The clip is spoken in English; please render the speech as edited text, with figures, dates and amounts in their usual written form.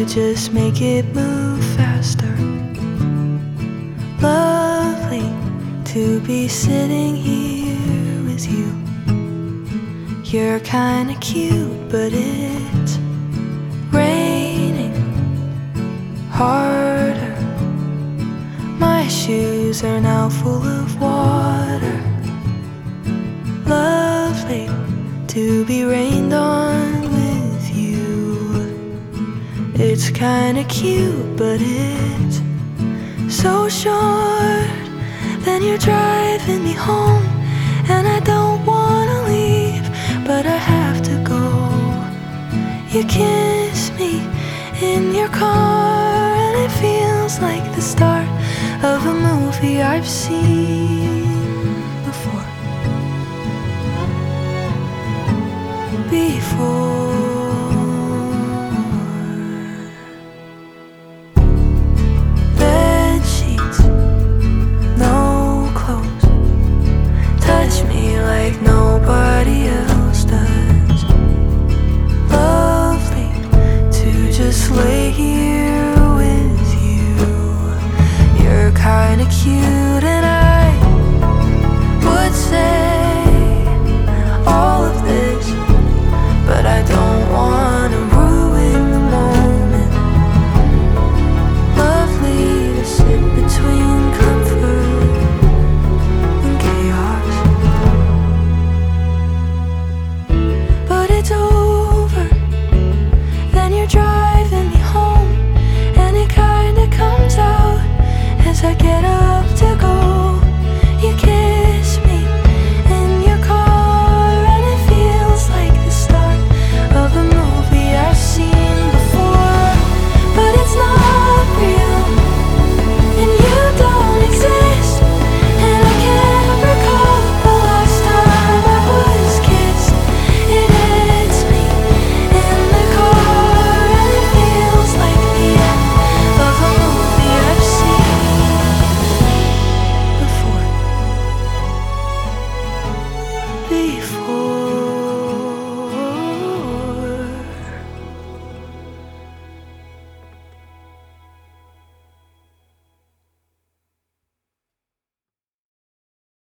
just make it move faster. Lovely to be sitting here with you. You're kinda cute, but it's raining harder. My shoes are now full of water. Lovely to be rained on with you. It's kinda cute, but it's so short. Then you're driving me home, and I don't wanna leave, but I have to go. You kiss me in your car, and it feels like the start of a movie I've seen before. Bed sheets, no clothes. Touch me like nobody else does. Lovely to just lay here with you. You're kinda cute,